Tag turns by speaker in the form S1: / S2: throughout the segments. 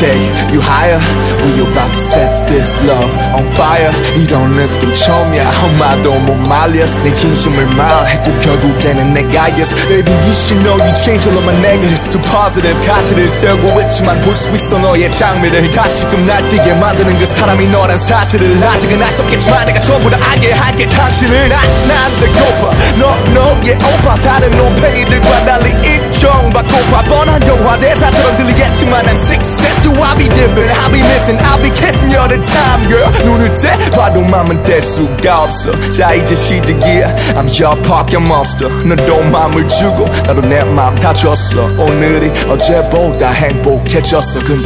S1: take you higher. We about to set this love on fire. 이런 느낌 처음이야. 엄마도 못 말려. 내 진심을 말했고 결국에는 내가 yes. Baby you should know you change all of my negatives to positive. 가시를 세우고 있지만 볼 수 있어 너의 장미를. 다시금 날뛰게 만드는 그 사람이 너란 사실을 아직은 알 수 없겠지만 내가 전부 다 알게 할게. 당신은 난 배고파. 너의 오빠 다른 놈팽이들과 달리 인정받고파. 뻔한 영화 대사처럼 들리겠지만 I'm success. You I'll be different. I'll be missing. I'll be kissing you all the time girl. 눈을 떼봐도 맘은 뗄 수가 없어. 자 이제 시작이야. I'm your pocket monster. 너도 맘을 주고 나도 내 맘 다 줬어. 오늘이 어제보다 행복해졌어. 근데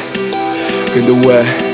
S1: 왜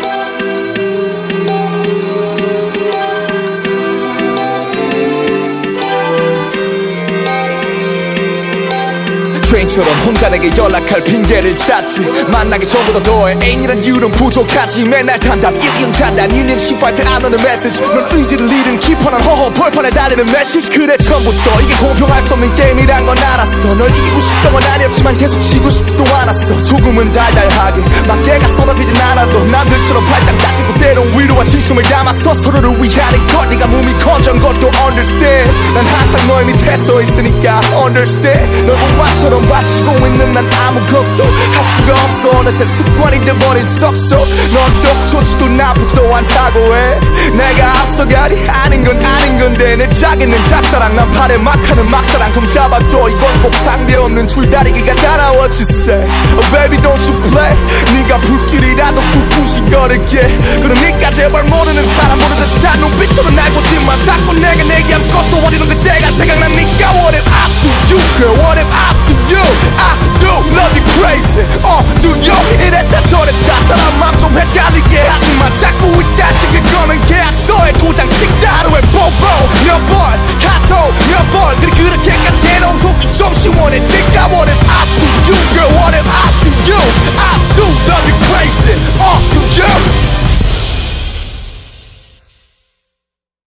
S1: 트레인처럼 혼자 내게 연락할 핑계를 찾지. 만나기 전보다 더해 애인이란 이유는 부족하지. 맨날 단답 1인 단답 1년 신발대 안 오는 메시지. 넌 의지를 잃은 키퍼난 허허 벌판에 달리는 메시지. 그래 처음부터 이게 공평할 수 없는 게임이란 건 알았어. 널 이기고 싶던 건 아니었지만 계속 지고 싶지도 않았어. 조금은 달달하게 막대가 쏟아지진 않아도 남들처럼 발짝 닦이고 때론 위로와 진심을 담아서 서로를 위하는 것. 네가 몸이 커진 것도 understand. 난 항상 너의 밑에 서 있으니까 understand. 널 엄마처럼 바치고 있는 난 아무것도 할 수가 없어. 어느새 습관이 돼버린 썩소. 넌 또 좋지도 나쁘지도 않다고 해. 내가 앞서가니 아닌 건 아닌 건데 내 자기는 짝사랑. 난 팔에 막하는 막사랑 좀 잡아줘. 이건 꼭 상대없는 줄다리기가 다 what you say. Oh baby don't you play. 네가 불길이라도 꿋꿋이 걸을게. 그러니까 제발 모르는 사람 모르는 듯한 눈빛으로 날 보지마. 자꾸 내게 내 아무것도 어디든 그때가 생각나니까 what if I'm to you girl. What if I'm to you. I do love you crazy. Do you 이랬다 저랬다 사람 맘 좀 헷갈리게 하지만 자꾸 이따시게 거는 계약서에 도장 찍자. 하루에 뽀뽀 몇 번 카톡 몇 번 그렇게까지 해놓은 속이 좀 시원해질까. What if